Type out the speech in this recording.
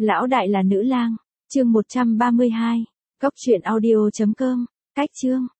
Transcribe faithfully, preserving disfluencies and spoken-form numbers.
Lão đại là nữ lang, chương một trăm ba mươi hai, cốc truyện audio chấm com, cách chương.